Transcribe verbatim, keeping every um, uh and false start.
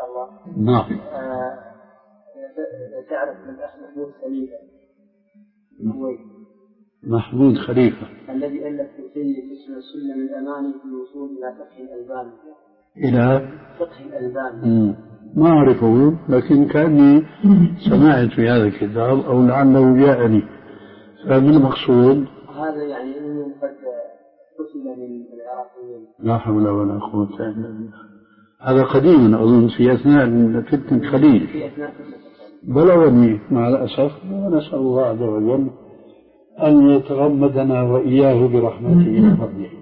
الله. نعم. آه تعرف من الأخ محمود خليفة الكويت. محمود خليفة الذي ألف كتيب اسمه سلم الأماني في الوصول إلى فقه الألباني. إلى فقه الألباني. ما أعرفه، لكن كأني سمعت في هذا الكتاب أو لعله جاءني. فالمقصود هذا يعني أنه قد قتل من العراقيين. لا حول ولا قوة إلا بالله. هذا قديما أظن في أثناء فتنة خليل. في أثناء بلغني مع الأسف، ونسأل الله عز وجل أن يتغمدنا وإياه برحمته وفضله.